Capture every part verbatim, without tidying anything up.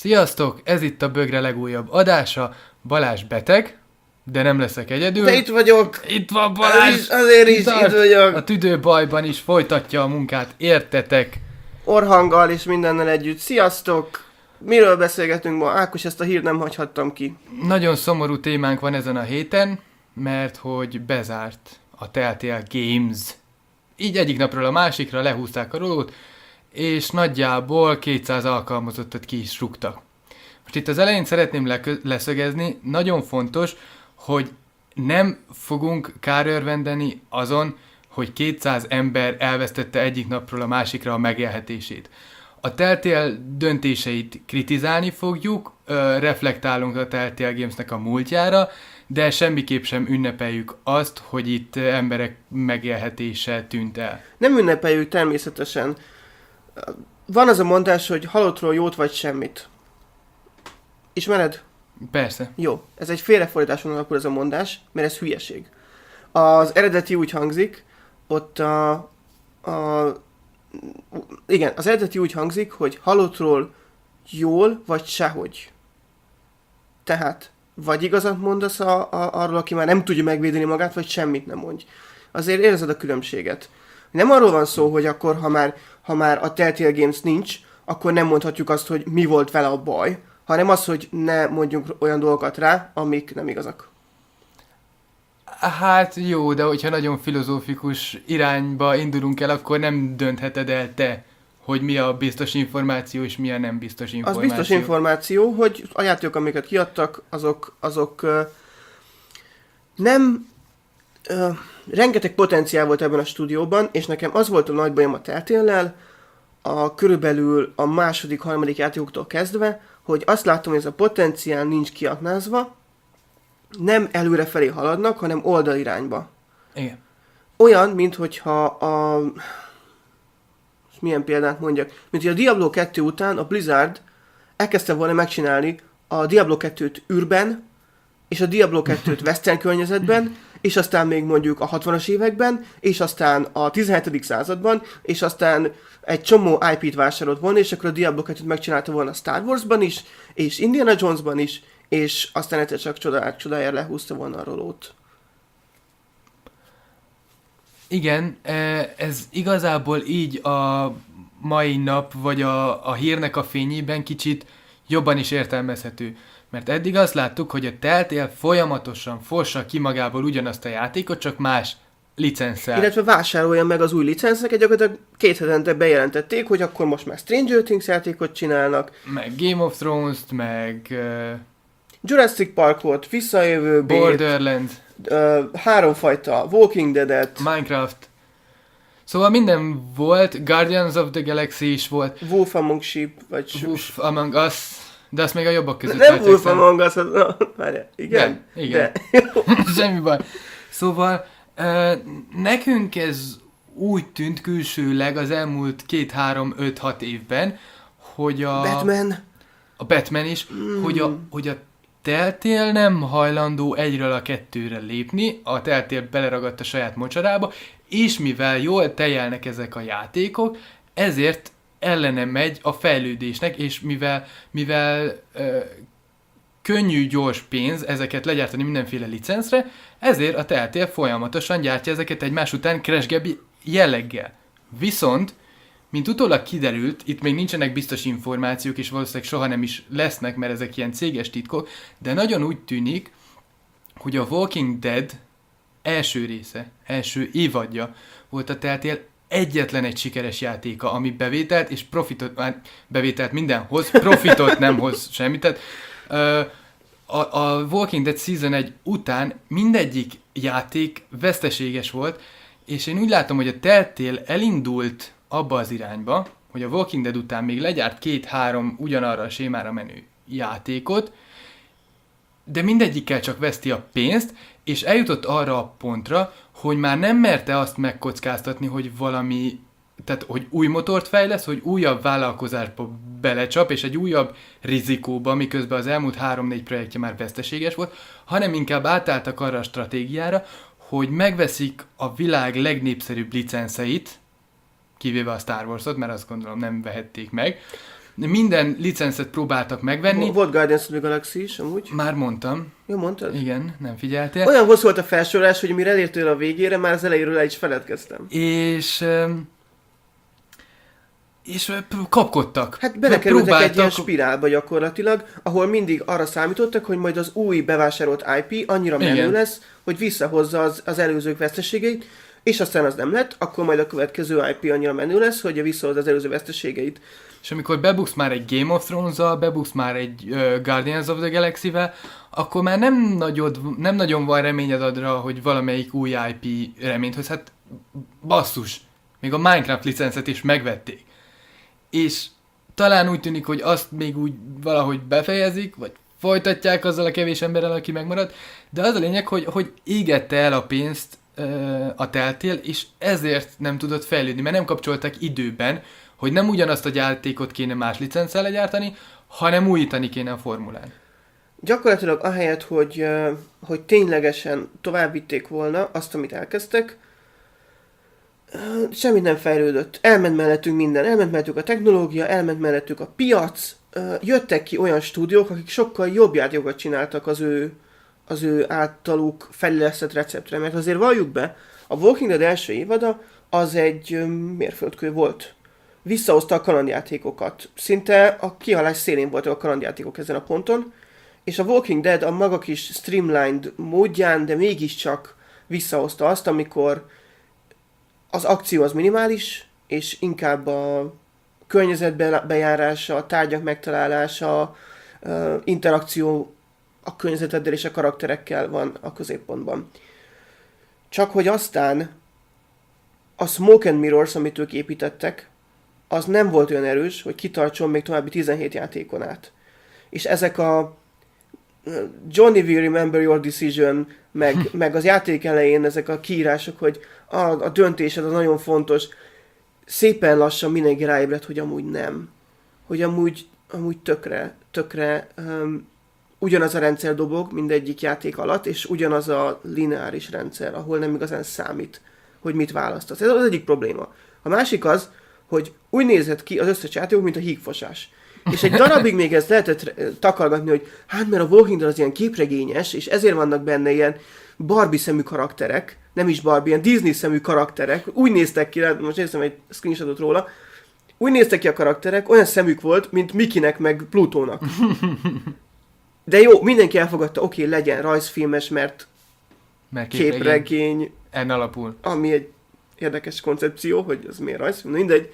Sziasztok! Ez itt a Bögre legújabb adása. Balázs beteg, de nem leszek egyedül. De itt vagyok! Itt van Balázs! Is, azért is itt vagyok! A tüdőbajban is folytatja a munkát, értetek? Orhanggal és mindennel együtt. Sziasztok! Miről beszélgetünk ma? Ákos, ezt a hírt nem hagyhattam ki. Nagyon szomorú témánk van ezen a héten, mert hogy bezárt a Telltale Games. Így egyik napról a másikra lehúzták a rolót, és nagyjából kétszáz alkalmazottat ki is rúgtak. Most itt az elején szeretném lekö- leszögezni, nagyon fontos, hogy nem fogunk kárőrvendeni azon, hogy kétszáz ember elvesztette egyik napról a másikra a megélhetését. A Telltale döntéseit kritizálni fogjuk, ö, reflektálunk a Telltale Gamesnek a múltjára, de semmiképp sem ünnepeljük azt, hogy itt emberek megélhetése tűnt el. Nem ünnepeljük természetesen. Van az a mondás, hogy halottról jót vagy semmit. Ismered? Persze. Jó. Ez egy félrefordításon alapul ez a mondás, mert ez hülyeség. Az eredeti úgy hangzik, ott a, a... Igen, az eredeti úgy hangzik, hogy halottról jól vagy sehogy. Tehát, vagy igazat mondasz a, a, arról, aki már nem tudja megvédeni magát, vagy semmit nem mondj. Azért érzed a különbséget. Nem arról van szó, hogy akkor, ha már, ha már a Telltale Games nincs, akkor nem mondhatjuk azt, hogy mi volt vele a baj, hanem az, hogy ne mondjunk olyan dolgokat rá, amik nem igazak. Hát jó, de hogyha nagyon filozófikus irányba indulunk el, akkor nem döntheted el te, hogy mi a biztos információ, és mi a nem biztos információ. Az biztos információ, hogy a játékok, amiket kiadtak, azok, azok uh, nem... Uh, rengeteg potenciál volt ebben a stúdióban, és nekem az volt a nagy bajom a Telltale-lel, a körülbelül a második, harmadik játékoktól kezdve, hogy azt látom, hogy ez a potenciál nincs kiaknázva, nem előrefelé haladnak, hanem oldalirányba. Igen. Olyan, minthogyha a... milyen példát mondjak? Mint hogy a Diablo kettő után a Blizzard elkezdte volna megcsinálni a Diablo kettőt űrben, és a Diablo kettőt western környezetben, és aztán még mondjuk a hatvanas években, és aztán a tizenhetedik században, és aztán egy csomó í pét vásárolt volna, és akkor a Diablo kettőt megcsinálta volna Star Warsban is, és Indiana Jonesban is, és aztán egyszer csak csodák csodájára lehúzta volna a rolót. Igen, ez igazából így a mai nap, vagy a, a hírnek a fényében kicsit jobban is értelmezhető. Mert eddig azt láttuk, hogy a Telltale folyamatosan fossa ki magából ugyanazt a játékot, csak más licenszel. Illetve vásárolja meg az új licenszeket, gyakorlatilag két hetente bejelentették, hogy akkor most már Stranger Things játékot csinálnak. Meg Game of Thrones-t, meg... Uh, Jurassic Parkot, Visszajövőbét, Borderlands, uh, háromfajta Walking Dead-et, Minecraft. Szóval minden volt, Guardians of the Galaxy is volt. Wolf Among Sheep, vagy... Wolf Among Us, de azt még a jobbak között. Nem Wolf Among Us, az... No, várjál, igen? De, igen. De. Semmi baj. Szóval uh, nekünk ez úgy tűnt külsőleg az elmúlt két, három, öt, hat évben, hogy a... Batman. A Batman is, mm. hogy, a, hogy a Telltale nem hajlandó egyről a kettőre lépni, a Telltale beleragadt a saját mocsarába, és mivel jól tejelnek ezek a játékok, ezért ellene megy a fejlődésnek, és mivel, mivel ö, könnyű, gyors pénz ezeket legyártani mindenféle licenszre, ezért a Telltale folyamatosan gyártja ezeket egymás után crash-gebb jelleggel. Viszont, mint utólag kiderült, itt még nincsenek biztos információk, és valószínűleg soha nem is lesznek, mert ezek ilyen céges titkok, de nagyon úgy tűnik, hogy a Walking Dead első része, első évadja volt a Telltale egyetlen egy sikeres játéka, ami bevételt és profitot, már bevételt mindenhoz, profitot nem hoz semmit. Tehát, a, a Walking Dead Season egy után mindegyik játék veszteséges volt, és én úgy látom, hogy a Telltale elindult abba az irányba, hogy a Walking Dead után még legyárt két-három ugyanarra a sémára menő játékot, de mindegyikkel csak veszti a pénzt, és eljutott arra a pontra, hogy már nem merte azt megkockáztatni, hogy valami, tehát hogy új motort fejlesz, hogy újabb vállalkozásba belecsap, és egy újabb rizikóba, miközben az elmúlt három-négy projektje már veszteséges volt, hanem inkább átálltak arra a stratégiára, hogy megveszik a világ legnépszerűbb licenszeit, kivéve a Star Wars-ot, mert azt gondolom nem vehették meg, minden licencet próbáltak megvenni. Volt Guardians of the Galaxy is, amúgy. Már mondtam. Jó, mondtad? Igen, nem figyeltél. Olyan hosszú volt a felsorolás, hogy mire elértél a végére, már az elejéről el is feledkeztem. És... és kapkodtak. Hát belekerültek egy ilyen spirálba gyakorlatilag, ahol mindig arra számítottak, hogy majd az új bevásárolt i pé annyira menő Igen. lesz, hogy visszahozza az, az előzők veszteségeit, és aztán az nem lett, akkor majd a következő i pé annyira menő lesz, hogy visszahozza az előző veszteségeit. És amikor bebuksz már egy Game of Thrones-zal, bebuksz már egy uh, Guardians of the Galaxy-vel, akkor már nem, nagyod, nem nagyon van reményed adra, hogy valamelyik új i pé reményt hoz. Hát basszus, még a Minecraft licencet is megvették. És talán úgy tűnik, hogy azt még úgy valahogy befejezik, vagy folytatják azzal a kevés emberrel, aki megmarad, de az a lényeg, hogy, hogy égette el a pénzt uh, a Telltale, és ezért nem tudott fejlődni, mert nem kapcsoltak időben, hogy nem ugyanazt a játékot kéne más licenccel legyártani, hanem újítani kéne a formulán. Gyakorlatilag ahelyett, hogy, uh, hogy ténylegesen továbbvitték volna azt, amit elkezdtek, uh, semmi nem fejlődött. Elment mellettünk minden, elment mellettük a technológia, elment mellettük a piac, uh, jöttek ki olyan stúdiók, akik sokkal jobb játékokat csináltak az ő, az ő általuk fejlesztett receptre, mert azért valljuk be, a Walking Dead első évada az egy um, mérföldkő volt. Visszahozta a kalandjátékokat. Szinte a kihalás szélén voltak a kalandjátékok ezen a ponton, és a Walking Dead a maga kis streamlined módján, de mégiscsak visszahozta azt, amikor az akció az minimális, és inkább a környezet bejárása, a tárgyak megtalálása, interakció a környezeteddel és a karakterekkel van a középpontban. Csak hogy aztán a Smoke and Mirrors, amit ők építettek, az nem volt olyan erős, hogy kitartson még további tizenhét játékon át. És ezek a Johnny will remember your decision, meg, meg az játék elején ezek a kiírások, hogy a, a döntésed az nagyon fontos, szépen lassan mindenki ráébredt, hogy amúgy nem. Hogy amúgy, amúgy tökre, tökre um, ugyanaz a rendszer dobog mindegyik játék alatt, és ugyanaz a lineáris rendszer, ahol nem igazán számít, hogy mit választasz. Ez az egyik probléma. A másik az, hogy úgy nézett ki az összes játékok, mint a hígfosás. És egy darabig még ezt lehetett takargatni, hogy hát mert a Walking Dead az ilyen képregényes, és ezért vannak benne ilyen Barbie szemű karakterek, nem is Barbie, ilyen Disney szemű karakterek, úgy néztek ki, most néztem egy screenshotot róla, úgy néztek ki a karakterek, olyan szemük volt, mint Mickeynek meg Plutónak. De jó, mindenki elfogadta, oké, okay, legyen rajzfilmes, mert, mert képregény, képregény en alapul. Ami egy érdekes koncepció, hogy ez miért rajzfilm, mindegy.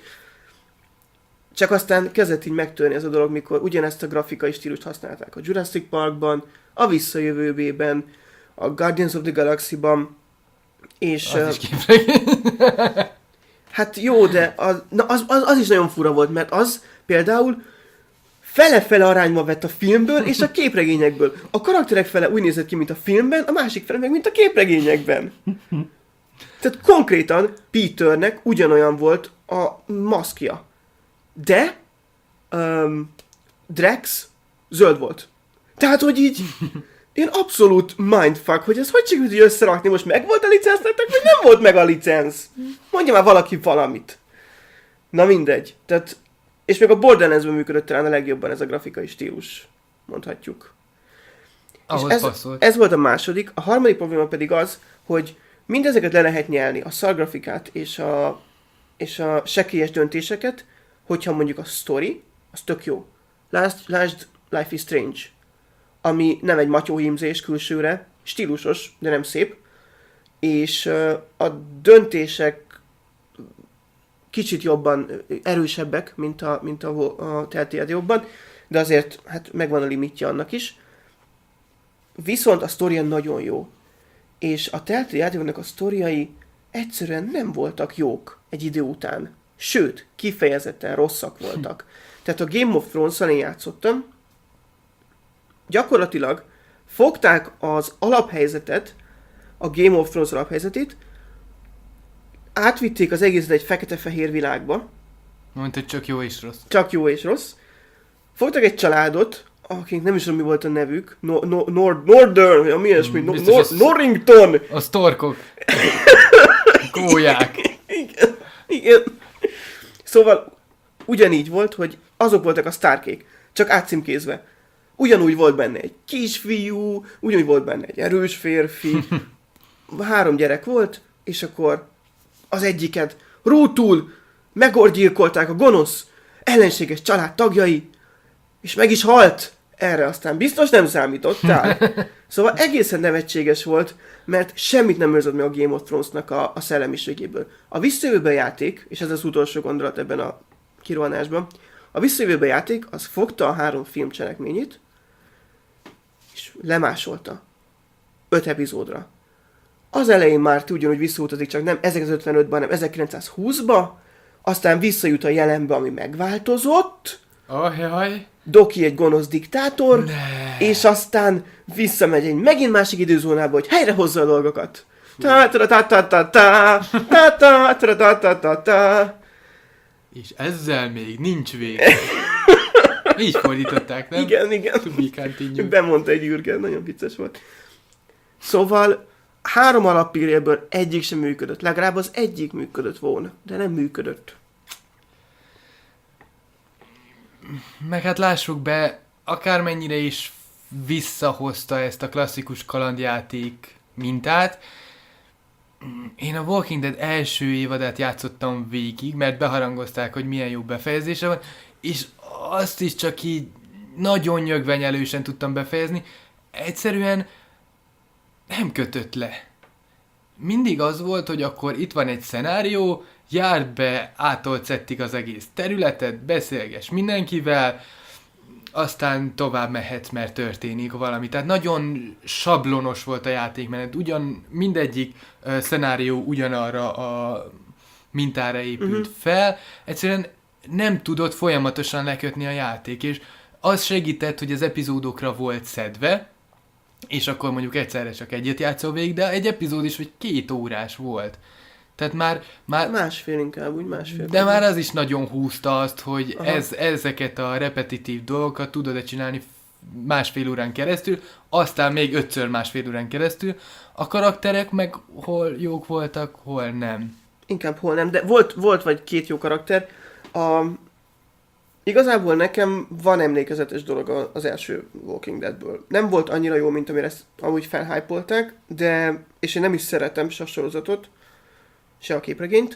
Csak aztán kezdett így megtörni ez a dolog, mikor ugyanezt a grafikai stílust használták a Jurassic Parkban, a Visszajövőben, a Guardians of the Galaxy-ban, és... Az is képregény. Hát jó, de az, na az, az, az is nagyon fura volt, mert az például fele-fele arányba vett a filmből és a képregényekből. A karakterek fele úgy nézett ki, mint a filmben, a másik fele meg, mint a képregényekben. Tehát konkrétan Peternek ugyanolyan volt a maszkja. De um, Drax zöld volt. Tehát, hogy így ilyen abszolút mindfuck, hogy ez hogy sikerült így összerakni, most meg volt a licensz nektek, vagy nem volt meg a licensz? Mondja már valaki valamit. Na mindegy. Tehát, és még a Borderlands-ben működött talán a legjobban ez a grafikai stílus, mondhatjuk. Ahhoz és ez, passzolt. ez volt a második. A harmadik probléma pedig az, hogy mindezeket le lehet nyelni, a szargrafikát és a, és a sekélyes döntéseket, hogyha mondjuk a story, az tök jó. Lásd, lásd Life is Strange, ami nem egy matyóhímzés külsőre, stílusos, de nem szép, és uh, a döntések kicsit jobban erősebbek, mint a, mint a, a Telltale jobban, de azért hát megvan a limitje annak is. Viszont a sztoria nagyon jó, és a Telltale játékoknak a sztoriai egyszerűen nem voltak jók egy idő után. Sőt, kifejezetten rosszak voltak. Tehát a Game of Thrones-szal én játszottam, gyakorlatilag fogták az alaphelyzetet, a Game of Thrones alaphelyzetét, átvitték az egészet egy fekete-fehér világba. Mondta, hogy csak jó és rossz. Csak jó és rossz. Fogtak egy családot, akik nem is tudom, mi volt a nevük. No, no, Nord, Northern, vagy mi ilyesmi. No, Nor, Norrington! A storkok. Gólyák. Igen, igen. Szóval ugyanígy volt, hogy azok voltak a sztárkék, csak átcímkézve. Ugyanúgy volt benne egy kisfiú, ugyanúgy volt benne egy erős férfi, három gyerek volt, és akkor az egyiket rútul megorgyilkolták a gonosz, ellenséges család tagjai, és meg is halt. Erre aztán biztos nem számítottál. Szóval egészen nevetséges volt, mert semmit nem őrzött meg a Game of Thrones-nak a, a szellemiségéből. A visszajövőben játék, és ez az utolsó gondolat ebben a kirohanásban, a visszajövőben játék az fogta a három film cselekményét, és lemásolta. Öt epizódra. Az elején már ugyanúgy visszautazik, csak nem ezerkilencszázötvenötben, hanem ezerkilencszázhúszba, aztán visszajut a jelenbe, ami megváltozott, Ajaj. Doki egy gonosz diktátor, Ne. és aztán visszamegy egy megint másik időzónába, hogy helyrehozza a dolgokat. ta ta ta ta ta ta ta ta ta ta ta ta ta. És ezzel még nincs vége. Így fordították, nem? Igen, igen. To be continued. Bemondta egy űrgen, nagyon vicces volt. Szóval három alappilléből egyik sem működött. Legalább az egyik működött volna, de nem működött. Meg hát lássuk be, akármennyire is visszahozta ezt a klasszikus kalandjáték mintát, én a Walking Dead első évadát játszottam végig, mert beharangozták, hogy milyen jó befejezése van, és azt is csak így nagyon nyögvenyelősen tudtam befejezni. Egyszerűen nem kötött le. Mindig az volt, hogy akkor itt van egy szenárió, járd be átolt szettig az egész területet, beszélges mindenkivel, aztán tovább mehetsz, mert történik valami. Tehát nagyon sablonos volt a játékmenet. Ugyan mindegyik uh, szenárió ugyanarra a mintára épült uh-huh. fel. Egyszerűen nem tudott folyamatosan lekötni a játék, és az segített, hogy az epizódokra volt szedve, és akkor mondjuk egyszerre csak egyet játszol végig, de egy epizód is, hogy két órás volt. Tehát már... már másfél inkább, úgy másfél. De már az is nagyon húzta azt, hogy ez, ezeket a repetitív dolgokat tudod-e csinálni másfél órán keresztül, aztán még ötször másfél órán keresztül. A karakterek meg hol jók voltak, hol nem. Inkább hol nem, de volt, volt vagy két jó karakter. A... Igazából nekem van emlékezetes dolog az első Walking Deadből. Nem volt annyira jó, mint amire ezt amúgy felhypolták, de... és én nem is szeretem se a sorozatot, se a képregényt,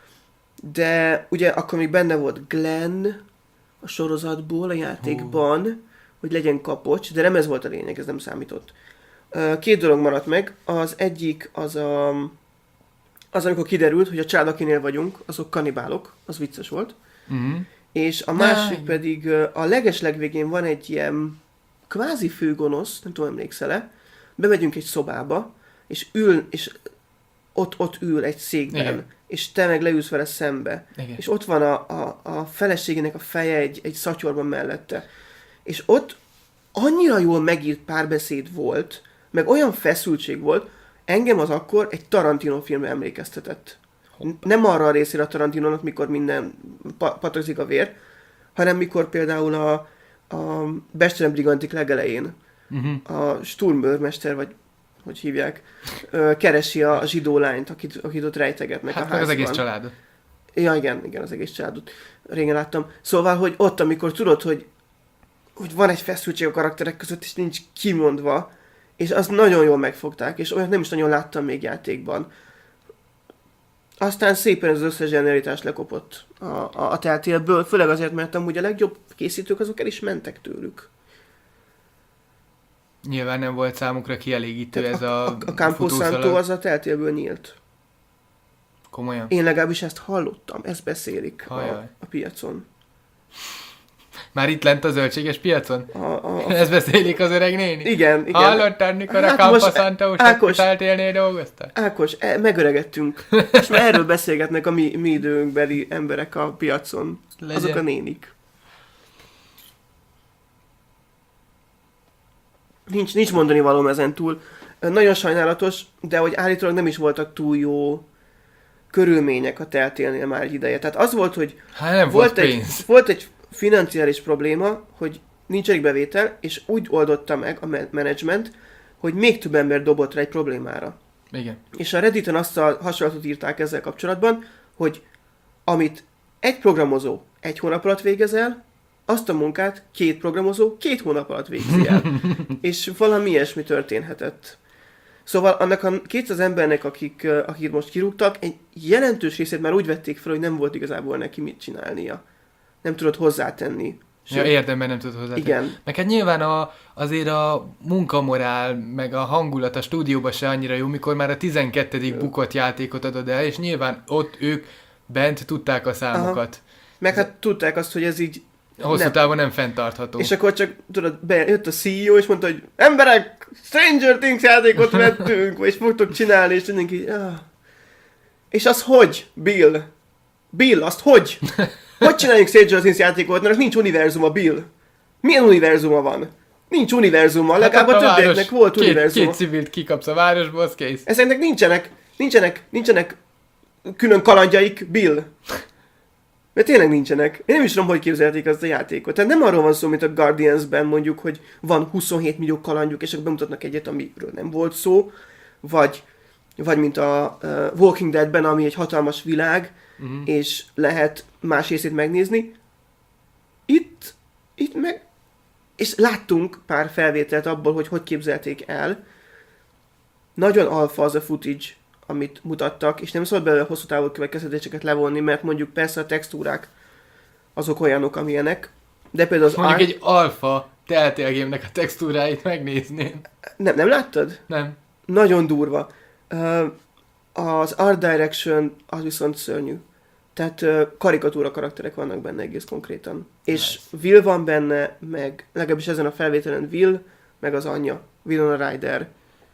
de ugye akkor még benne volt Glenn a sorozatból, a játékban, uh. hogy legyen kapocs, de nem ez volt a lényeg, ez nem számított. Két dolog maradt meg, az egyik az a, az amikor kiderült, hogy a család, akinél vagyunk, azok kanibálok, az vicces volt, uh-huh. és a másik Náj. pedig a legeslegvégén van egy ilyen kvázi főgonosz, nem tudom, emlékszel-e, bemegyünk egy szobába, és ül, és Ott, ott ül egy székben, igen. és te meg leülsz vele szembe. Igen. És ott van a, a, a feleségének a feje egy, egy szatyorban mellette. És ott annyira jól megírt párbeszéd volt, meg olyan feszültség volt, engem az akkor egy Tarantino filmre emlékeztetett. Hoppá. Nem arra a részére a Tarantinónak, mikor minden pa- patakzik a vér, hanem mikor például a, a Bestelen Brigantik legelején uh-huh. a Sturmőrmester, vagy hogy hívják, ö, keresi a zsidó lányt, akit, akit ott rejtegetnek hát, a házban. Hát az egész családot. Ja, igen, igen, az egész családot. Régen láttam. Szóval, hogy ott, amikor tudod, hogy, hogy van egy feszültség a karakterek között, és nincs kimondva, és azt nagyon jól megfogták, és olyat nem is nagyon láttam még játékban. Aztán szépen az összes generalitás lekopott a, a, a Telltale-ből, főleg azért, mert amúgy a legjobb készítők azok el is mentek tőlük. Nyilván nem volt számukra kielégítő tehát ez a... a, a, a Campo Santo az a Telltale-ből nyílt. Komolyan? Én legalábbis ezt hallottam, ezt beszélik a, a piacon. Már itt lent a zöldséges piacon? A, a, a... Ezt beszélik az öreg néni? Igen, igen. Hallottad, mikor hát a Campo Santo Telltale-nél dolgoztál? Ákos, e, megöregettünk. Most már erről beszélgetnek a mi, mi időnkbeli emberek a piacon. Legyen. Azok a nénik. Nincs, nincs mondani valóm ezen túl. Nagyon sajnálatos, de hogy állítólag nem is voltak túl jó körülmények a Telltale-nél már egy ideje. Tehát az volt, hogy hát nem volt, volt, egy, volt egy financiális probléma, hogy nincs elég bevétel, és úgy oldotta meg a menedzsment, hogy még több ember dobott rá egy problémára. Igen. És a Redditen azt a hasonlatot írták ezzel kapcsolatban, hogy amit egy programozó egy hónap alatt végezel, azt a munkát két programozó két hónap alatt végzi el. És valami ilyesmi történhetett. Szóval annak a kétszáz embernek, akik, akik most kirúgtak, egy jelentős részét már úgy vették fel, hogy nem volt igazából neki mit csinálnia. Nem tudott hozzátenni. Ja, érdemben nem tudod hozzátenni. Igen. Meg hát nyilván a, azért a munkamorál, meg a hangulat a stúdióban se annyira jó, mikor már a tizenkettedik Jó. bukott játékot adod el, és nyilván ott ők bent tudták a számokat. Aha. Meg hát tudták azt, hogy ez így hosszú nem. távon nem fenntartható. És akkor csak, tudod, bejött a cé e o, és mondta, hogy emberek, Stranger Things játékot vettünk, és fogtok csinálni, és mindenki, ah. És az hogy, Bill? Bill, azt hogy? Hogy csináljuk Stranger Things játékot, mert nincs univerzuma, Bill? Milyen univerzuma van? Nincs univerzuma, legalább hát a többieknek volt két, univerzuma. Két civilt kikapsz a városból, az kész. Ezeknek nincsenek, nincsenek, nincsenek külön kalandjaik, Bill. Mert tényleg nincsenek. Én nem is tudom, hogy képzelték azt a játékot. Tehát nem arról van szó, mint a Guardians-ben mondjuk, hogy van huszonhét millió kalandjuk, és akkor bemutatnak egyet, amiről nem volt szó. Vagy, vagy mint a uh, Walking Dead-ben, ami egy hatalmas világ, uh-huh. és lehet más részét megnézni. Itt, itt meg... És láttunk pár felvételt abból, hogy hogy képzelték el. Nagyon alfa az a footage, amit mutattak, és nem szabad belőle hosszú távú következtetéseket levonni, mert mondjuk persze a textúrák azok olyanok, amilyenek, de például az mondjuk art... egy alfa Telltale Game-nek a textúráit megnézném. Nem, nem láttad? Nem. Nagyon durva. Uh, az art direction az viszont szörnyű. Tehát uh, karikatúra karakterek vannak benne egész konkrétan. És nice. Will van benne, meg legalábbis ezen a felvételen Will, meg az anyja, Winona Ryder.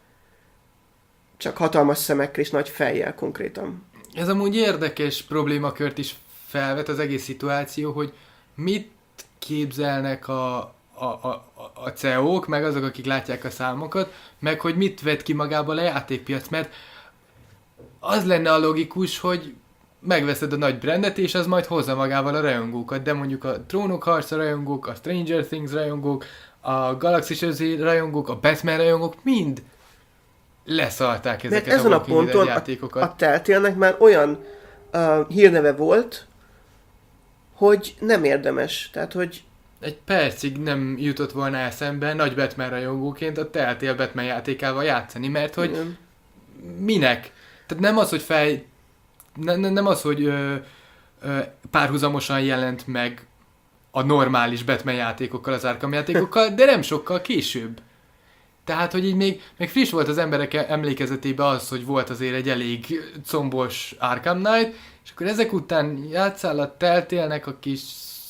Csak hatalmas szemekkel és nagy fejjel konkrétan. Ez amúgy érdekes problémakört is felvet az egész szituáció, hogy mit képzelnek a, a, a, a cé e ó-k, meg azok, akik látják a számokat, meg hogy mit vet ki magából a játékpiac, mert az lenne a logikus, hogy megveszed a nagy brandet, és az majd hozza magával a rajongókat, de mondjuk a Trónok harca rajongók, a Stranger Things rajongók, a Galaxy rajongók, a Batman rajongók mind leszarták ezeket mert ezen a a ponton játékokat. A, a Telltale-nek már olyan uh, hírneve volt, hogy nem érdemes. Tehát, hogy... Egy percig nem jutott volna eszembe nagy Batman rajongóként a Telltale Batman játékával játszani, mert hogy Igen. minek? Tehát nem az, hogy fej... Ne, ne, nem az, hogy ö, ö, párhuzamosan jelent meg a normális Batman játékokkal, az Arkham játékokkal, de nem sokkal később. Tehát, hogy így még, még friss volt az emberek emlékezetében az, hogy volt azért egy elég combos Arkham Knight, és akkor ezek után játszál a Telltale-nek a kis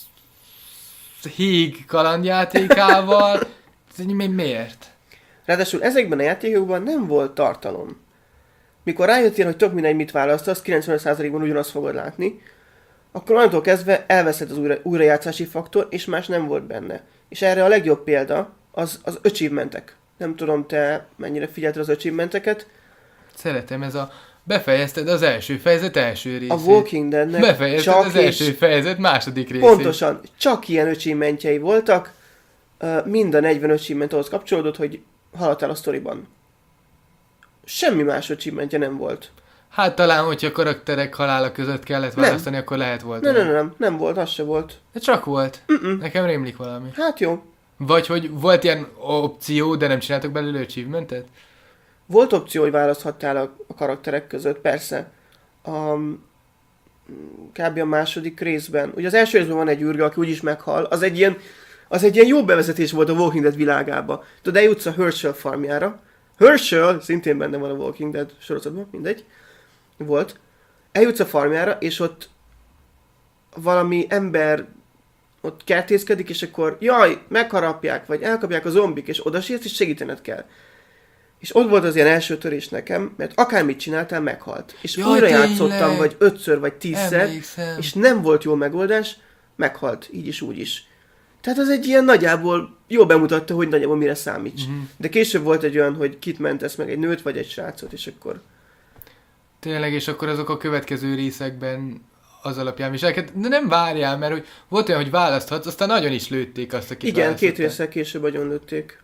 híg kalandjátékával. Ez még miért? Ráadásul ezekben a játékokban nem volt tartalom. Mikor rájöttél, hogy tök mindegy mit választasz, kilencvenöt százalékban ugyanazt fogod látni, akkor onnantól kezdve elveszett az újra, újrajátszási faktor, és más nem volt benne. És erre a legjobb példa az, az achievementek. Nem tudom, te mennyire figyelted az achievementeket. Szeretem, ez a befejezted az első fejezet első részét. A Walking Deadnek befejezted csak az első fejezet második részét. Pontosan, csak ilyen achievementjei voltak, mind a negyven achievement ahhoz kapcsolódott, hogy haladtál a sztoriban. Semmi más achievementje nem volt. Hát talán, hogyha karakterek halála között kellett választani, nem. Akkor lehet volt. Nem, nem, nem, nem volt, az se volt. De csak volt. Mm-mm. Nekem rémlik valami. Hát jó. Vagy hogy volt ilyen opció, de nem csináltak belőle achievementet? Volt opció, hogy választhattál a, a karakterek között, persze. A, kb. A második részben. Ugye az első részben van egy űrge, aki úgyis meghal. Az egy ilyen, az egy ilyen jó bevezetés volt a Walking Dead világába. Tudod, eljutsz a Herschel farmjára. Herschel, szintén benne van a Walking Dead sorozatban, mindegy. Volt. Eljutsz a farmjára, és ott valami ember ott kertészkedik, és akkor jaj, megharapják, vagy elkapják a zombik, és odasírsz, és segítened kell. És ott volt az ilyen első törés nekem, mert akármit csináltál, meghalt. És Jaj, újra tényleg? játszottam, vagy ötször, vagy tízszer, Emlékszem. és nem volt jó megoldás, meghalt, így is, úgy is. Tehát az egy ilyen nagyjából jól bemutatta, hogy nagyjából mire számíts. Uh-huh. De később volt egy olyan, hogy kit mentesz meg, egy nőt, vagy egy srácot, és akkor... Tényleg, és akkor azok a következő részekben az alapján viselkedett. De nem várjál, mert hogy volt olyan, hogy választhatsz, aztán nagyon is lőtték azt, akit igen, két részsel később agyon lőtték.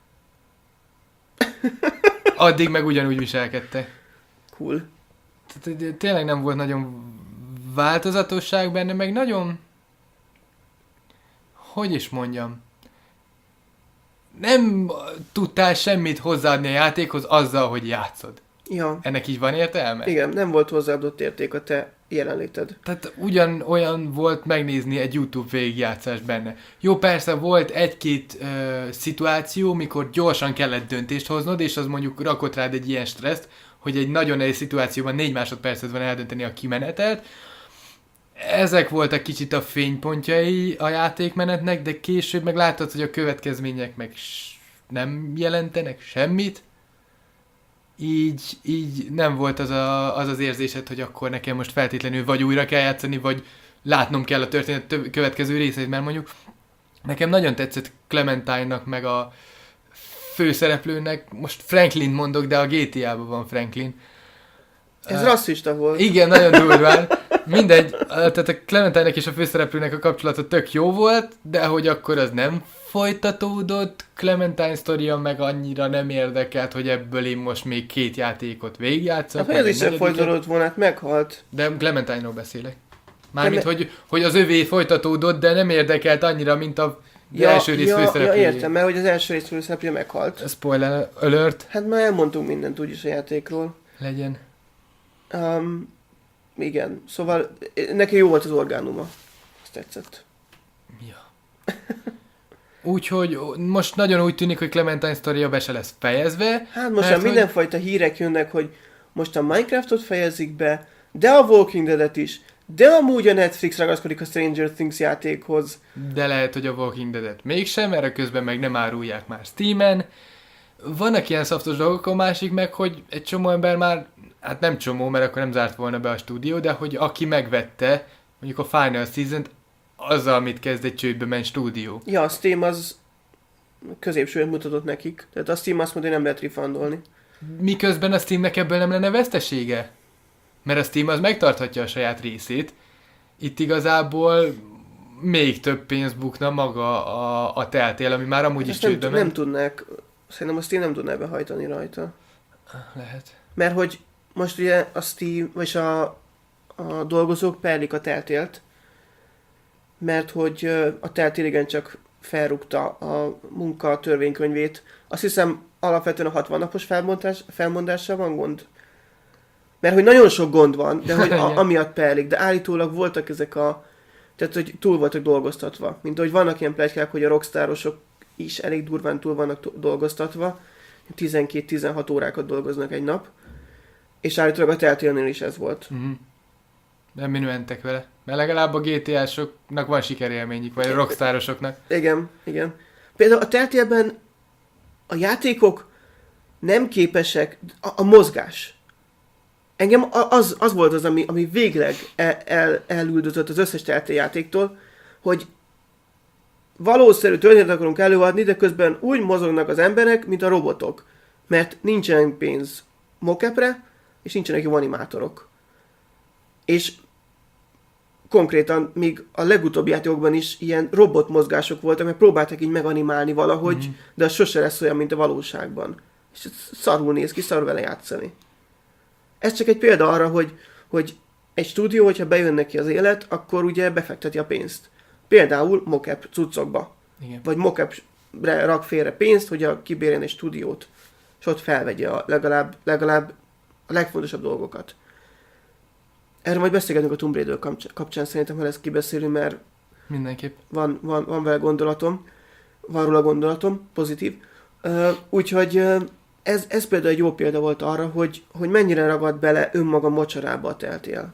Addig meg ugyanúgy viselkedtek. Cool. Tehát tényleg nem volt nagyon változatosság benne, meg nagyon... hogy is mondjam, nem tudtál semmit hozzáadni a játékhoz azzal, hogy játszod. Ja. Ennek így van értelme? Igen, nem volt hozzáadott érték a te jelenléted. Tehát ugyan olyan volt megnézni egy YouTube végigjátszást benne. Jó, persze volt egy-két uh, szituáció, mikor gyorsan kellett döntést hoznod, és az mondjuk rakott rád egy ilyen stresszt, hogy egy nagyon nehéz szituációban négy másodpercet van eldönteni a kimenetet. Ezek voltak kicsit a fénypontjai a játékmenetnek, de később meg láttad, hogy a következmények meg nem jelentenek semmit. Így, így nem volt az, a, az az érzésed, hogy akkor nekem most feltétlenül vagy újra kell játszani, vagy látnom kell a történet több, következő részét, mert mondjuk nekem nagyon tetszett Clementine-nak, meg a főszereplőnek, most Franklin mondok, de a gé té á-ban van Franklin. Ez uh, rasszista volt. Igen, nagyon durván. Mindegy, tehát a Clementine-nek és a főszereplőnek a kapcsolata tök jó volt, de hogy akkor az nem folytatódott, Clementine sztoria meg annyira nem érdekelt, hogy ebből én most még két játékot végigjátszak. Hát ez is sem folytatódott volna, hát meghalt. De Clementine-ról beszélek. Mármint, me- hogy, hogy az övé folytatódott, de nem érdekelt annyira, mint a ja, első rész ja, főszereplője. Ja, értem, mert hogy az első rész főszereplője meghalt. Spoiler alert. Hát már elmondtunk mindent úgyis a játékról. Legyen. Um, igen, szóval neki jó volt az orgánuma. Ezt tetszett. Ja. Úgyhogy most nagyon úgy tűnik, hogy Clementine sztoria be se lesz fejezve. Hát most már mindenfajta hogy... hírek jönnek, hogy most a Minecraftot fejezik be, de a Walking Dead-et is, de amúgy a Netflix ragaszkodik a Stranger Things játékhoz. De lehet, hogy a Walking Dead-et mégsem, mert közben meg nem árulják már Steamen. Vannak ilyen szaftos dolgok, a másik meg, hogy egy csomó ember már, hát nem csomó, mert akkor nem zárt volna be a stúdió, de hogy aki megvette, mondjuk a Final Season-t, azzal, amit kezd egy csődbe ment stúdió. Ja, a Steam az középsőt mutatott nekik. Tehát a Steam azt mondja, hogy nem lehet refundolni. Miközben a Steamnek ebből nem lenne vesztesége? Mert a Steam az megtarthatja a saját részét. Itt igazából még több pénzt bukna maga a, a Telltale, ami már amúgy hát is csődbe nem, ment. Nem tudnák, szerintem a Steam nem tudná behajtani rajta. Lehet. Mert hogy most ugye a Steam, vagy a, a dolgozók perlik a Telltale-t, mert hogy a Telltale igencsak felrúgta a munka törvénykönyvét. Azt hiszem alapvetően a hatvan napos felmondás, felmondással van gond. Mert hogy nagyon sok gond van, de hogy a, amiatt perlik. De állítólag voltak ezek a... Tehát, hogy túl voltak dolgoztatva. Mint ahogy vannak ilyen pletykák, hogy a rockstárosok is elég durván túl vannak dolgoztatva. tizenkét-tizenhat órákat dolgoznak egy nap. És állítólag a Telltale-nél is ez volt. Mm-hmm. Nem mentek vele. Mert legalább a gé té á-soknak van sikerélményük, vagy a rockstárosoknak. Igen, igen. Például a Telltale-ben a játékok nem képesek, a, a mozgás. Engem az, az volt az, ami, ami végleg el, el, elüldözött az összes Telltale játéktól, hogy valószínű történetet akarunk előadni, de közben úgy mozognak az emberek, mint a robotok. Mert nincsen pénz mocapre, és nincsenek jó animátorok. És konkrétan még a legutóbbi játékokban is ilyen robotmozgások voltak, mert próbálták így meganimálni valahogy, mm. de az sose lesz olyan, mint a valóságban. És szarul néz ki, szarul vele játszani. Ez csak egy példa arra, hogy, hogy egy stúdió, hogyha bejön neki az élet, akkor ugye befekteti a pénzt. Például mocap cuccokba. Igen. Vagy mocapre rak félre pénzt, hogy a kibérjen egy stúdiót, és ott felvegye a legalább, legalább a legfontosabb dolgokat. Erről majd beszélgetünk a Tomb Raider kapcsán, szerintem, ha ezt kibeszélünk, mert mindenképp van, van, van vele gondolatom, van róla gondolatom, pozitív. Uh, úgyhogy uh, ez, ez például egy jó példa volt arra, hogy, hogy mennyire ragad bele önmaga mocsarába a Telltale.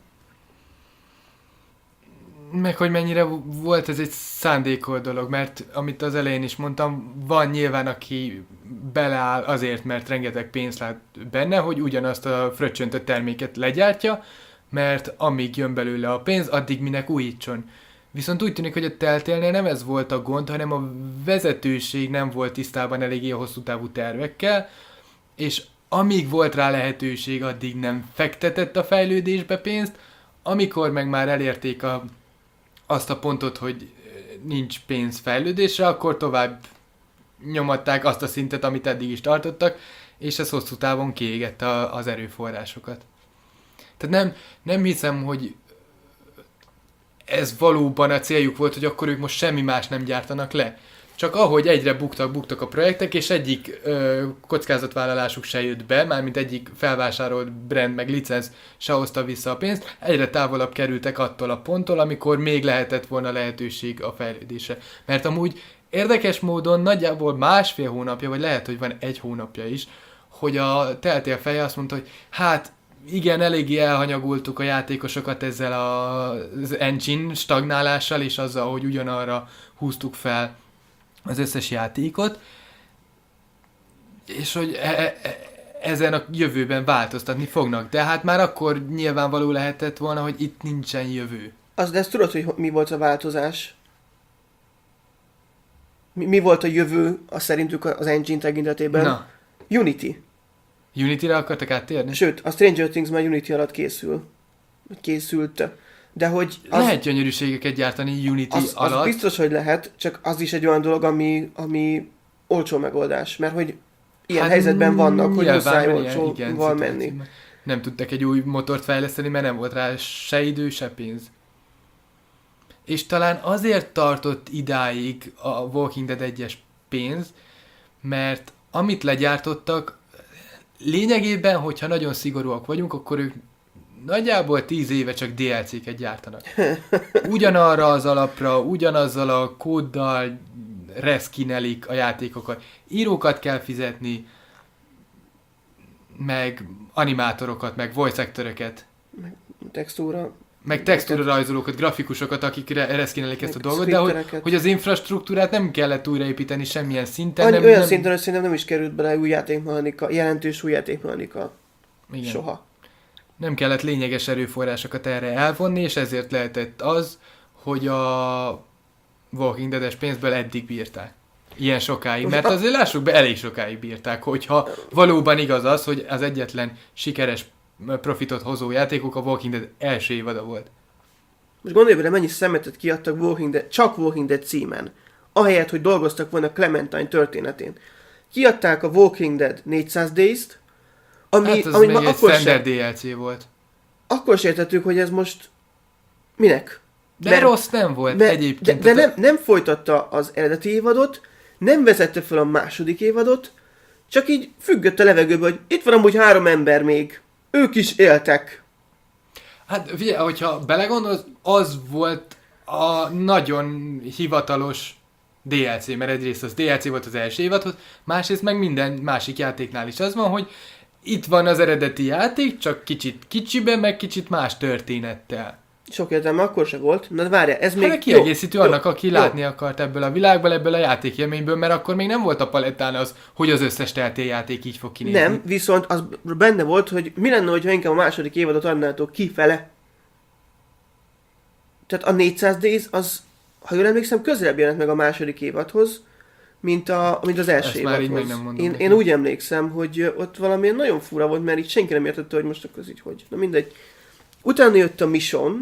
Meg hogy mennyire volt ez egy szándékolt dolog, mert amit az elején is mondtam, van nyilván, aki beleáll azért, mert rengeteg pénzt lát benne, hogy ugyanazt a fröccsöntött terméket legyártja, mert amíg jön belőle a pénz, addig minek újítson. Viszont úgy tűnik, hogy a Telltale-nél nem ez volt a gond, hanem a vezetőség nem volt tisztában eléggé a hosszú távú tervekkel, és amíg volt rá lehetőség, addig nem fektetett a fejlődésbe pénzt, amikor meg már elérték a, azt a pontot, hogy nincs pénz fejlődésre, akkor tovább nyomatták azt a szintet, amit eddig is tartottak, és ez hosszú távon kiégette a, az erőforrásokat. Tehát nem, nem hiszem, hogy ez valóban a céljuk volt, hogy akkor ők most semmi más nem gyártanak le. Csak ahogy egyre buktak, buktak a projektek, és egyik ö, kockázatvállalásuk se jött be, mármint egyik felvásárolt brand meg licenc se hozta vissza a pénzt, egyre távolabb kerültek attól a ponttól, amikor még lehetett volna lehetőség a fejlődésre. Mert amúgy érdekes módon nagyjából másfél hónapja, vagy lehet, hogy van egy hónapja is, hogy a Telltale feje azt mondta, hogy hát igen, eléggé elhanyagoltuk a játékosokat ezzel az engine stagnálással, és azzal, hogy ugyanarra húztuk fel az összes játékot, és hogy e- e- ezen a jövőben változtatni fognak. De hát már akkor nyilvánvaló lehetett volna, hogy itt nincsen jövő. Az, de ezt tudod, hogy mi volt a változás? Mi, mi volt a jövő a szerintük az engine tekintetében? Na, Unity. Unity-re akartak áttérni? Sőt, a Stranger Things már Unity alatt készül. Készült. De hogy az, Lehet gyönyörűségeket gyártani Unity az, az alatt. biztos, hogy lehet, csak az is egy olyan dolog, ami, ami olcsó megoldás. Mert hogy ilyen hát helyzetben vannak, hogy muszáj olcsóval menni. Nem tudtak egy új motort fejleszteni, mert nem volt rá se idő, se pénz. És talán azért tartott idáig a Walking Dead egyes pénz, mert amit legyártottak, lényegében, hogyha nagyon szigorúak vagyunk, akkor ők nagyjából tíz éve csak dé el cé-ket gyártanak. Ugyanarra az alapra, ugyanazzal a kóddal reskinelik a játékokat. Írókat kell fizetni, meg animátorokat, meg voice actorokat. Meg textúra. Meg textúra rajzolókat, grafikusokat, akik reskinelik ezt a dolgot, de hogy, hogy az infrastruktúrát nem kellett újraépíteni semmilyen szinten. Annyi, nem, olyan nem... szinten, hogy szerintem nem is került bele új játékmechanika, jelentős új játékmechanika. Igen. Soha. Nem kellett lényeges erőforrásokat erre elvonni, és ezért lehetett az, hogy a Walking Dead-es pénzből eddig bírták. Ilyen sokáig, mert azért lássuk be, elég sokáig bírták, hogyha valóban igaz az, hogy az egyetlen sikeres profitot hozó játékok a Walking Dead első évada volt. Most gondolj bele, mennyi szemetet kiadtak Walking Dead, csak Walking Dead címen. Ahelyett, hogy dolgoztak volna Clementine történetén. Kiadták a Walking Dead négyszáz Days-t, ami, hát az ami még ma egy akkor standard sem, dé el cé volt. akkor sem értettük, hogy ez most minek. De mert, rossz nem volt mert, egyébként. De, de nem, nem folytatta az eredeti évadot, nem vezette fel a második évadot, csak így függött a levegőbe, hogy itt van amúgy három ember még. Ők is éltek. Hát figyelj, hogyha belegondolsz, az volt a nagyon hivatalos dé el cé, mert egyrészt az dé el cé volt az első évadhoz, másrészt meg minden másik játéknál is az van, hogy itt van az eredeti játék, csak kicsit kicsiben, meg kicsit más történettel. Sok értelme akkor se volt. Na várjál, ez még Hát kiegészítő jó, annak, jó, aki jó. látni akart ebből a világból, ebből a játékélményből, mert akkor még nem volt a palettán az, hogy az összes Telltale játék így fog kinézni. Nem, viszont az benne volt, hogy mi lenne, hogyha inkább a második évadot adnátok kifele. Tehát a négyszáz Days az, ha jól emlékszem, közelebb jelent meg a második évadhoz, mint, a, mint az első Ezt évadhoz. már így meg nem mondom én, neki. én úgy emlékszem, hogy ott valamilyen nagyon fura volt, mert így senki nem értette, hogy most akkor ez így hogy. Na mindegy. Utána jött a Mission,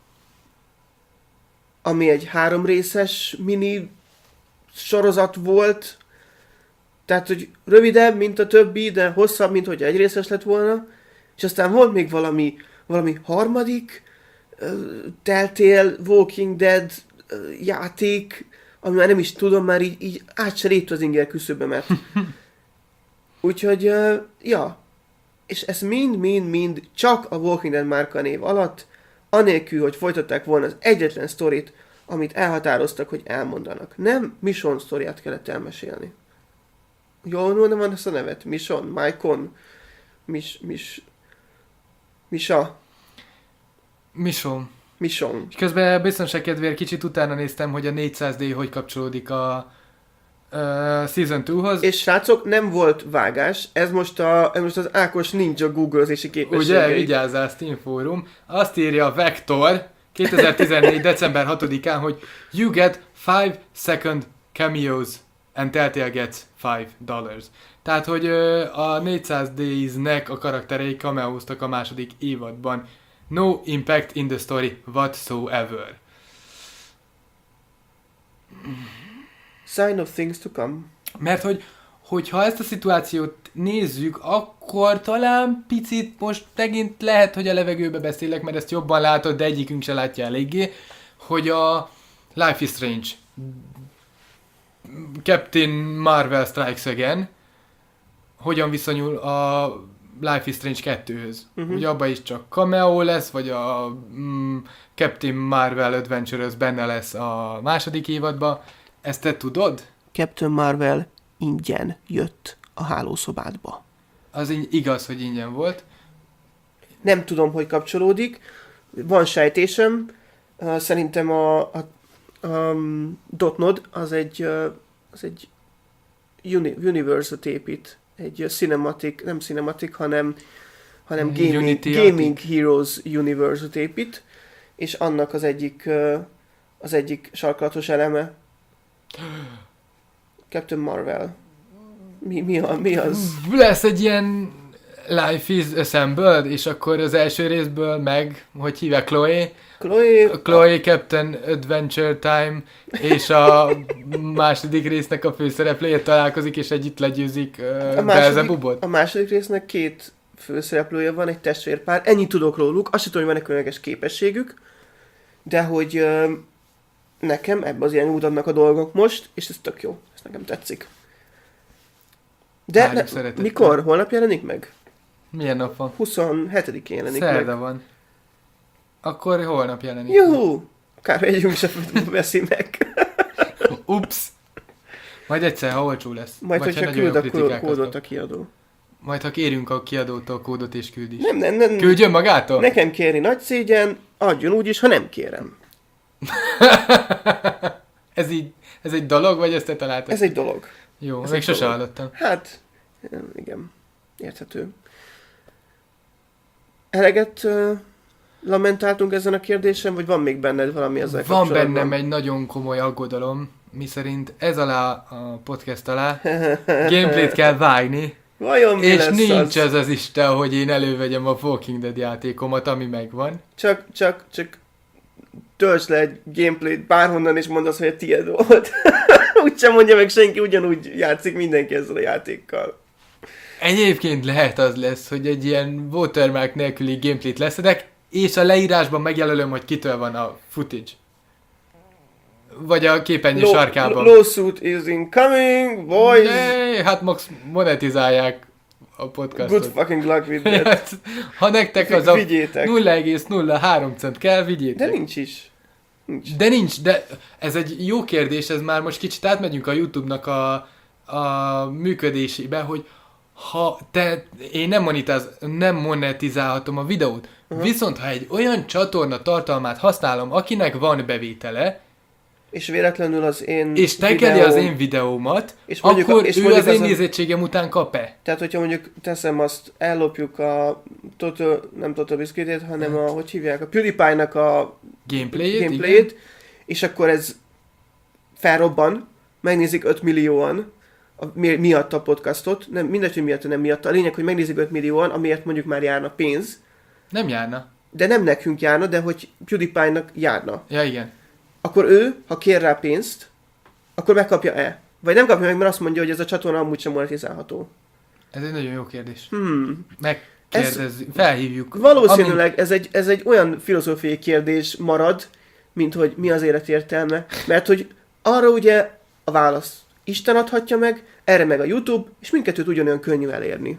ami egy három részes mini sorozat volt, tehát, hogy rövidebb, mint a többi, de hosszabb, mint hogy egy részes lett volna, és aztán volt még valami, valami harmadik uh, Telltale Walking Dead uh, játék, ami már nem is tudom, már így, így át se lépte az inger küszöbömet. Úgyhogy, uh, ja, és ez mind-mind-mind csak a Walking Dead márka név alatt, anélkül, hogy folytatták volna az egyetlen sztorit, amit elhatároztak, hogy elmondanak. Nem Mission sztoriát kellett elmesélni. Jól mondom van ezt a nevet? Mission? Maikon? Mis... Mis... Misa? Mission. Mission. És közben biztonság kedvéért kicsit utána néztem, hogy a négyszáz dé hogy kapcsolódik a uh, Season kettőhoz. És srácok, nem volt vágás, ez most, a, ez most az Ákos ninja googlezési képességei. Ugye, vigyázzál, Steam Forum. Azt írja a Vector kétezer-tizennégy. december hatodikán, hogy you get five second cameos and Telltale gets five dollars. Tehát, hogy ö, a négyszáz Days-nek a karakterei cameóztak a második évadban. No impact in the story whatsoever. Sign of things to come. Mert hogy, hogyha ezt a szituációt nézzük, akkor talán picit most megint lehet, hogy a levegőbe beszélek, mert ezt jobban látod, de egyikünk se látja eléggé, hogy a Life is Strange, Captain Marvel Strikes Again hogyan viszonyul a Life is Strange kettőhöz. Uh-huh. Ugye abban is csak cameo lesz, vagy a mm, Captain Marvel Adventures benne lesz a második évadban. Ezt te tudod? Captain Marvel ingyen jött a hálószobádba. Az igaz, hogy ingyen volt. Nem tudom, hogy kapcsolódik. Van sejtésem. Uh, szerintem a, a, a um, Dotnod az egy, uh, az egy uni- universe-ot épít. Egy cinematic, nem cinematic, hanem, hanem gaming, gaming Heroes universe-ot épít, és annak az egyik, uh, az egyik sarkalatos eleme Captain Marvel. Mi, mi, a, mi az? Lesz egy ilyen Life is Assembled, és akkor az első részből meg, hogy hívják, Chloe? Chloe, Chloe Captain Adventure Time, és a második résznek a főszereplője találkozik, és együtt legyőzik uh, Beelzebubot. A második résznek két főszereplője van, egy testvérpár. Ennyit tudok róluk, azt sem tudom, hogy van-e különleges képességük, de hogy uh, nekem ebben az ilyen adnak a dolgok most, és ez tök jó, ez nekem tetszik. De ne, mikor? Holnap jelenik meg? Milyen nap van? huszonhetedikén jelenik Szerda meg. Szerda van. Akkor holnap jelenik. Juhú! Kár, együnk se veszi meg. Ups! Majd egyszer, ha olcsó lesz. Majd, vagy hogyha küld a kódot a kiadó. Majd, ha kérünk a kiadótól kódot és küld is. Nem, nem, nem. Küldjön magától? Nekem kérni nagy szégyen, adjon úgy is, ha nem kérem. ez így, ez egy dolog, vagy ezt te találtad? Ez egy dolog. Jó, ez még sose hallottam. Hát, igen, érthető. Eleget uh, lamentáltunk ezen a kérdésen, vagy van még benned valami ezzel Van kapcsolatban? bennem egy nagyon komoly aggodalom, miszerint ez alá a podcast alá gameplayt kell vágni, Vajon mi és lesz nincs az? az az Isten, hogy én elővegyem a Walking Dead játékomat, ami megvan. Csak, csak, csak töltsd le egy gameplayt bárhonnan, és mondd azt, hogy a tiéd volt. Úgysem mondja meg senki, ugyanúgy játszik mindenki ezzel a játékkal. Egyébként lehet az lesz, hogy egy ilyen watermark nélküli gameplayt leszedek, és a leírásban megjelölöm, hogy kitől van a footage. Vagy a képernyő Low, sarkában. Lawsuit is incoming, boys! Ne, hát max monetizálják a podcastot. Good fucking luck with that. Ha nektek az a Vigyétek. nulla egész nulla három cent kell, vigyétek. De nincs is. Nincs. De nincs, de ez egy jó kérdés, ez már most kicsit átmegyünk a YouTube-nak a, a működésébe, hogy ha te, én nem, monetiz, nem monetizálhatom a videót, uh-huh. viszont ha egy olyan csatorna tartalmát használom, akinek van bevétele, és véletlenül az én és tekeli videóm, az én videómat, és akkor a, és ő az én nézettségem után kap-e? Tehát, hogyha mondjuk teszem azt, ellopjuk a Total, nem Total Biscuit-ét, hanem a, hogy hívják, a PewDiePie-nak a gameplayét, gameplayét és akkor ez felrobban, megnézik öt millióan a, mi, miatt a podcastot, nem, mindegy, hogy miatt, nem miatt. A lényeg, hogy megnézik öt millióan, amiért mondjuk már járna pénz. Nem járna. De nem nekünk járna, de hogy PewDiePie-nak járna. Ja, igen. Akkor ő, ha kér rá pénzt, akkor megkapja-e? Vagy nem kapja meg, mert azt mondja, hogy ez a csatorna amúgy sem monetizálható. Ez egy nagyon jó kérdés. Hmm. Megkérdezzük, felhívjuk. Valószínűleg Amin... ez, egy, ez egy olyan filozófiai kérdés marad, mint hogy mi az élet értelme. Mert hogy arra ugye a válasz Isten adhatja meg, erre meg a YouTube, és mindkettőt ugyanolyan könnyű elérni.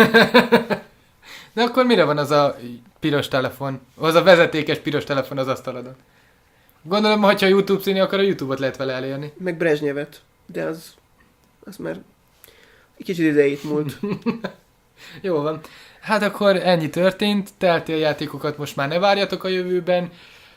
De akkor mire van az a piros telefon? Az a vezetékes piros telefon az asztaladon? Gondolom, hogyha a YouTube színi, akkor a YouTube-ot lehet vele elérni. Meg Brezsnyevet. De az, az már egy kicsit idejét múlt. Jó van. Hát akkor ennyi történt. Telltale-játékokat most már ne várjatok a jövőben.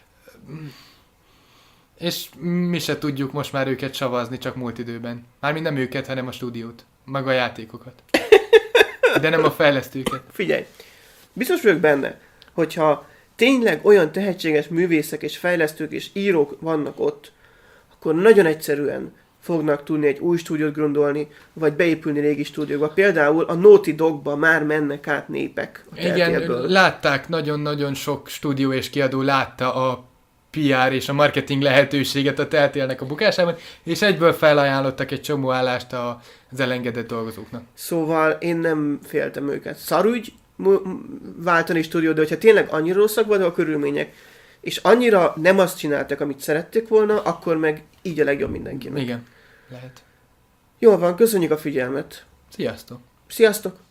És mi se tudjuk most már őket savazni, csak múlt időben. Mármint nem őket, hanem a stúdiót. Meg a játékokat. De nem a fejlesztőket. Figyelj, biztos vagyok benne, hogyha tényleg olyan tehetséges művészek és fejlesztők és írók vannak ott, akkor nagyon egyszerűen fognak tudni egy új stúdiót gondolni, vagy beépülni régi stúdiókba. Például a Naughty Dogba már mennek át népek. Igen, látták, nagyon-nagyon sok stúdió és kiadó látta a pé er és a marketing lehetőséget a Telltale-nek a bukásában, és egyből felajánlottak egy csomó állást az elengedett dolgozóknak. Szóval én nem féltem őket. Szarügy váltani stúdiót, de hogyha tényleg annyira rosszak voltak a körülmények, és annyira nem azt csináltak, amit szerették volna, akkor meg így a legjobb mindenkinek. Igen, lehet. Jól van, köszönjük a figyelmet. Sziasztok! Sziasztok!